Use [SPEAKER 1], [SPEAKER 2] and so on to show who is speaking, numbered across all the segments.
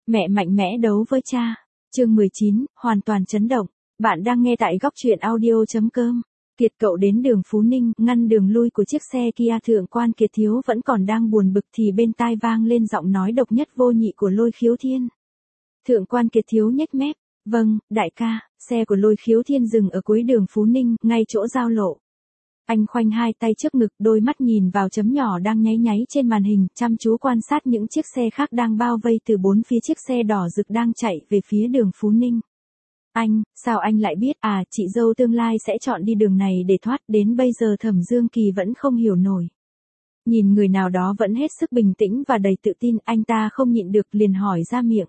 [SPEAKER 1] Mẹ mạnh mẽ đấu với cha. Chương 19, hoàn toàn chấn động. Bạn đang nghe tại góc truyện audio.com. Kiệt cậu đến đường Phú Ninh, ngăn đường lui của chiếc xe Kia. Thượng quan Kiệt Thiếu vẫn còn đang buồn bực thì bên tai vang lên giọng nói độc nhất vô nhị của Lôi Khiếu Thiên. Thượng quan Kiệt Thiếu nhếch mép. Vâng, đại ca. Xe của Lôi Khiếu Thiên dừng ở cuối đường Phú Ninh, ngay chỗ giao lộ. Anh khoanh hai tay trước ngực, đôi mắt nhìn vào chấm nhỏ đang nháy nháy trên màn hình, chăm chú quan sát những chiếc xe khác đang bao vây từ bốn phía chiếc xe đỏ rực đang chạy về phía đường Phú Ninh. Anh, sao anh lại biết? À, chị dâu tương lai sẽ chọn đi đường này để thoát, đến bây giờ Thẩm Dương Kỳ vẫn không hiểu nổi. Nhìn người nào đó vẫn hết sức bình tĩnh và đầy tự tin, anh ta không nhịn được liền hỏi ra miệng.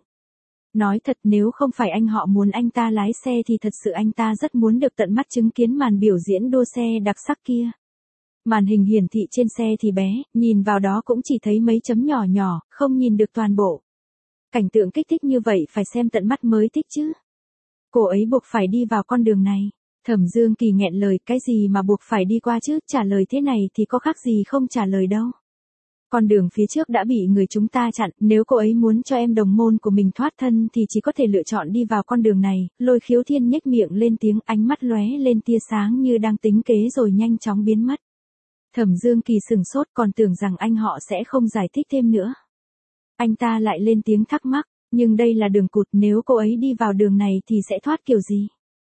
[SPEAKER 1] Nói thật, nếu không phải anh họ muốn anh ta lái xe thì thật sự anh ta rất muốn được tận mắt chứng kiến màn biểu diễn đua xe đặc sắc kia. Màn hình hiển thị trên xe thì bé, nhìn vào đó cũng chỉ thấy mấy chấm nhỏ nhỏ, không nhìn được toàn bộ. Cảnh tượng kích thích như vậy phải xem tận mắt mới thích chứ. Cô ấy buộc phải đi vào con đường này. Thẩm Dương Kỳ nghẹn lời, cái gì mà buộc phải đi qua chứ, trả lời thế này thì có khác gì không trả lời đâu. Con đường phía trước đã bị người chúng ta chặn, nếu cô ấy muốn cho em đồng môn của mình thoát thân thì chỉ có thể lựa chọn đi vào con đường này. Lôi Khiếu Thiên nhếch miệng lên tiếng, ánh mắt lóe lên tia sáng như đang tính kế rồi nhanh chóng biến mất. Thẩm Dương Kỳ sừng sốt, còn tưởng rằng anh họ sẽ không giải thích thêm nữa. Anh ta lại lên tiếng thắc mắc, nhưng đây là đường cụt, nếu cô ấy đi vào đường này thì sẽ thoát kiểu gì?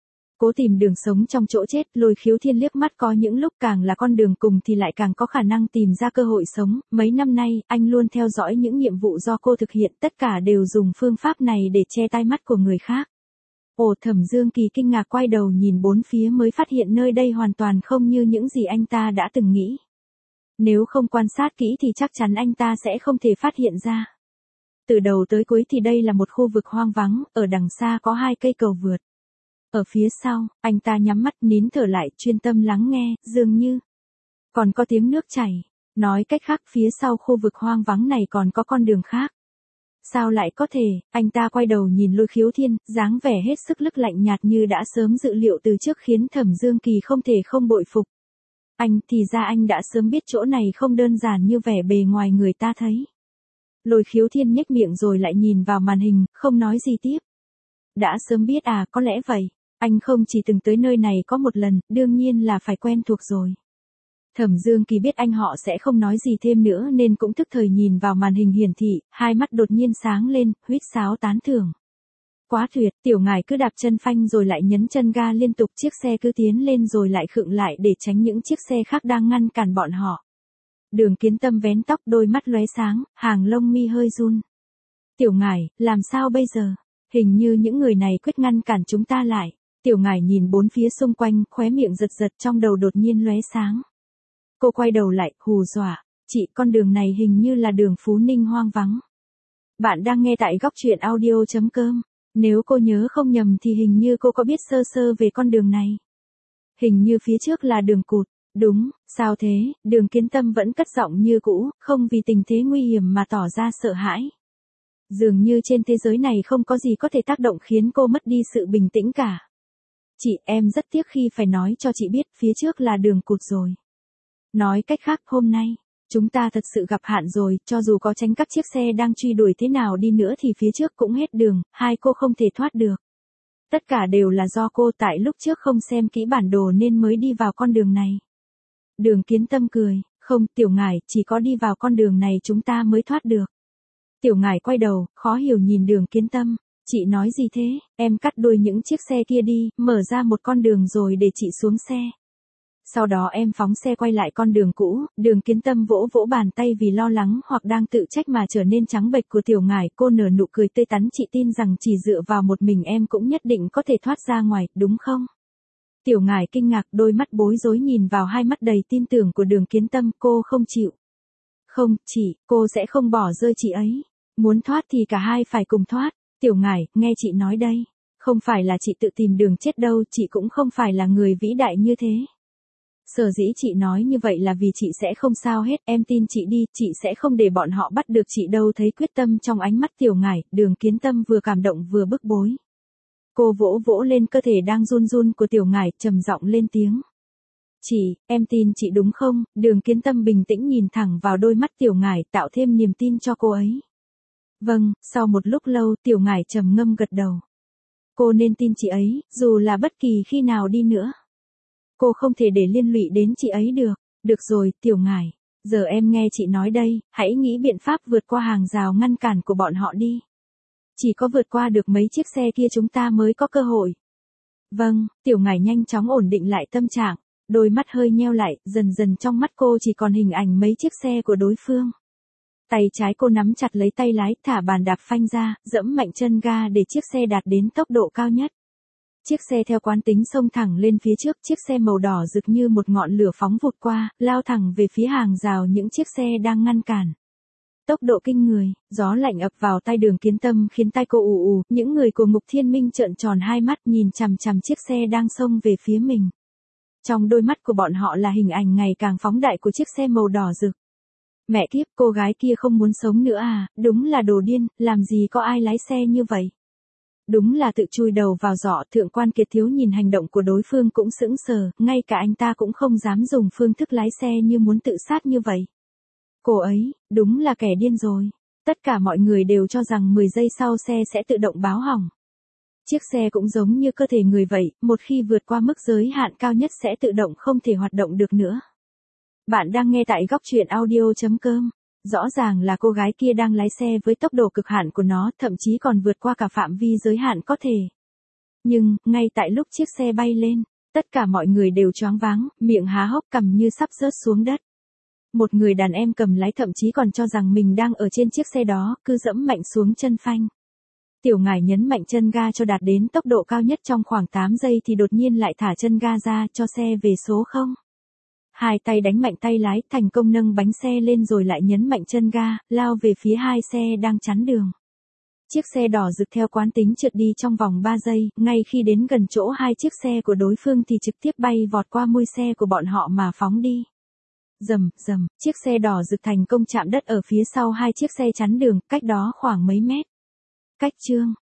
[SPEAKER 1] Cố tìm đường sống trong chỗ chết, Lôi Khiếu Thiên liếc mắt, có những lúc càng là con đường cùng thì lại càng có khả năng tìm ra cơ hội sống. Mấy năm nay, anh luôn theo dõi những nhiệm vụ do cô thực hiện, tất cả đều dùng phương pháp này để che tai mắt của người khác. Ồ, Thẩm Dương Kỳ kinh ngạc quay đầu nhìn bốn phía mới phát hiện nơi đây hoàn toàn không như những gì anh ta đã từng nghĩ. Nếu không quan sát kỹ thì chắc chắn anh ta sẽ không thể phát hiện ra. Từ đầu tới cuối thì đây là một khu vực hoang vắng, ở đằng xa có hai cây cầu vượt. Ở phía sau, anh ta nhắm mắt nín thở lại, chuyên tâm lắng nghe, dường như còn có tiếng nước chảy. Nói cách khác, phía sau khu vực hoang vắng này còn có con đường khác. Sao lại có thể? Anh ta quay đầu nhìn Lôi Khiếu Thiên, dáng vẻ hết sức lức lạnh nhạt như đã sớm dự liệu từ trước, khiến Thẩm Dương Kỳ không thể không bội phục. Thì ra anh đã sớm biết chỗ này không đơn giản như vẻ bề ngoài người ta thấy. Lôi Khiếu Thiên nhếch miệng rồi lại nhìn vào màn hình, không nói gì tiếp. Đã sớm biết à, có lẽ vậy. Anh không chỉ từng tới nơi này có một lần, đương nhiên là phải quen thuộc rồi. Thẩm Dương Kỳ biết anh họ sẽ không nói gì thêm nữa nên cũng tức thời nhìn vào màn hình hiển thị, hai mắt đột nhiên sáng lên, huýt sáo tán thưởng. Quá tuyệt, tiểu ngài cứ đạp chân phanh rồi lại nhấn chân ga liên tục, chiếc xe cứ tiến lên rồi lại khựng lại để tránh những chiếc xe khác đang ngăn cản bọn họ. Đường Kiến Tâm vén tóc, đôi mắt lóe sáng, hàng lông mi hơi run. Tiểu ngài, làm sao bây giờ? Hình như những người này quyết ngăn cản chúng ta lại. Tiểu ngài nhìn bốn phía xung quanh, khóe miệng giật giật, trong đầu đột nhiên lóe sáng. Cô quay đầu lại, hù dọa. Chị, con đường này hình như là đường Phú Ninh hoang vắng. Bạn đang nghe tại góc truyện audio.com. Nếu cô nhớ không nhầm thì hình như cô có biết sơ sơ về con đường này. Hình như phía trước là đường cụt. Đúng, sao thế? Đường Kiến Tâm vẫn cất giọng như cũ, không vì tình thế nguy hiểm mà tỏ ra sợ hãi. Dường như trên thế giới này không có gì có thể tác động khiến cô mất đi sự bình tĩnh cả. Chị, em rất tiếc khi phải nói cho chị biết, phía trước là đường cụt rồi. Nói cách khác, hôm nay, chúng ta thật sự gặp hạn rồi, cho dù có tránh các chiếc xe đang truy đuổi thế nào đi nữa thì phía trước cũng hết đường, hai cô không thể thoát được. Tất cả đều là do cô, tại lúc trước không xem kỹ bản đồ nên mới đi vào con đường này. Đường Kiến Tâm cười, không, tiểu ngài, chỉ có đi vào con đường này chúng ta mới thoát được. Tiểu ngài quay đầu, khó hiểu nhìn Đường Kiến Tâm, chị nói gì thế? Em cắt đuôi những chiếc xe kia đi, mở ra một con đường rồi để chị xuống xe. Sau đó em phóng xe quay lại con đường cũ. Đường Kiến Tâm vỗ vỗ bàn tay vì lo lắng hoặc đang tự trách mà trở nên trắng bệch của tiểu ngài, cô nở nụ cười tươi tắn, chị tin rằng chỉ dựa vào một mình em cũng nhất định có thể thoát ra ngoài, đúng không? Tiểu ngài kinh ngạc, đôi mắt bối rối nhìn vào hai mắt đầy tin tưởng của Đường Kiến Tâm, cô không chịu. Không, cô sẽ không bỏ rơi chị ấy. Muốn thoát thì cả hai phải cùng thoát. Tiểu ngài, nghe chị nói đây. Không phải là chị tự tìm đường chết đâu, chị cũng không phải là người vĩ đại như thế. Sở dĩ chị nói như vậy là vì chị sẽ không sao hết, em tin chị đi, chị sẽ không để bọn họ bắt được chị đâu. Thấy quyết tâm trong ánh mắt tiểu ngài, Đường Kiến Tâm vừa cảm động vừa bức bối. Cô vỗ vỗ lên cơ thể đang run run của tiểu ngài, trầm giọng lên tiếng. Chị, em tin chị đúng không? Đường Kiến Tâm bình tĩnh nhìn thẳng vào đôi mắt tiểu ngài, tạo thêm niềm tin cho cô ấy. Vâng, sau một lúc lâu Tiểu Ngải trầm ngâm gật đầu. Cô nên tin chị ấy, dù là bất kỳ khi nào đi nữa. Cô không thể để liên lụy đến chị ấy được. Được rồi, Tiểu Ngải. Giờ em nghe chị nói đây, hãy nghĩ biện pháp vượt qua hàng rào ngăn cản của bọn họ đi. Chỉ có vượt qua được mấy chiếc xe kia chúng ta mới có cơ hội. Vâng, Tiểu Ngải nhanh chóng ổn định lại tâm trạng. Đôi mắt hơi nheo lại, dần dần trong mắt cô chỉ còn hình ảnh mấy chiếc xe của đối phương. Tay trái cô nắm chặt lấy tay lái, thả bàn đạp phanh ra, dẫm mạnh chân ga để chiếc xe đạt đến tốc độ cao nhất. Chiếc xe theo quán tính xông thẳng lên phía trước, chiếc xe màu đỏ rực như một ngọn lửa phóng vụt qua, lao thẳng về phía hàng rào những chiếc xe đang ngăn cản. Tốc độ kinh người, gió lạnh ập vào tai Đường Kiến Tâm khiến tai cô ù ù, những người của Ngục Thiên Minh trợn tròn hai mắt nhìn chằm chằm chiếc xe đang xông về phía mình. Trong đôi mắt của bọn họ là hình ảnh ngày càng phóng đại của chiếc xe màu đỏ rực. Mẹ kiếp, cô gái kia không muốn sống nữa à, đúng là đồ điên, làm gì có ai lái xe như vậy. Đúng là tự chui đầu vào giỏ. Thượng quan Kiệt Thiếu nhìn hành động của đối phương cũng sững sờ, ngay cả anh ta cũng không dám dùng phương thức lái xe như muốn tự sát như vậy. Cô ấy, đúng là kẻ điên rồi. Tất cả mọi người đều cho rằng 10 giây sau xe sẽ tự động báo hỏng. Chiếc xe cũng giống như cơ thể người vậy, một khi vượt qua mức giới hạn cao nhất sẽ tự động không thể hoạt động được nữa. Bạn đang nghe tại góc truyện audio.com. Rõ ràng là cô gái kia đang lái xe với tốc độ cực hạn của nó, thậm chí còn vượt qua cả phạm vi giới hạn có thể. Nhưng, ngay tại lúc chiếc xe bay lên, tất cả mọi người đều choáng váng, miệng há hốc cằm như sắp rớt xuống đất. Một người đàn em cầm lái thậm chí còn cho rằng mình đang ở trên chiếc xe đó, cứ dẫm mạnh xuống chân phanh. Tiểu Ngải nhấn mạnh chân ga cho đạt đến tốc độ cao nhất trong khoảng 8 giây thì đột nhiên lại thả chân ga ra cho xe về số 0. Hai tay đánh mạnh tay lái, thành công nâng bánh xe lên rồi lại nhấn mạnh chân ga, lao về phía hai xe đang chắn đường. Chiếc xe đỏ rực theo quán tính trượt đi trong vòng 3 giây, ngay khi đến gần chỗ hai chiếc xe của đối phương thì trực tiếp bay vọt qua mui xe của bọn họ mà phóng đi. Rầm, rầm, chiếc xe đỏ rực thành công chạm đất ở phía sau hai chiếc xe chắn đường, cách đó khoảng mấy mét. Cách chương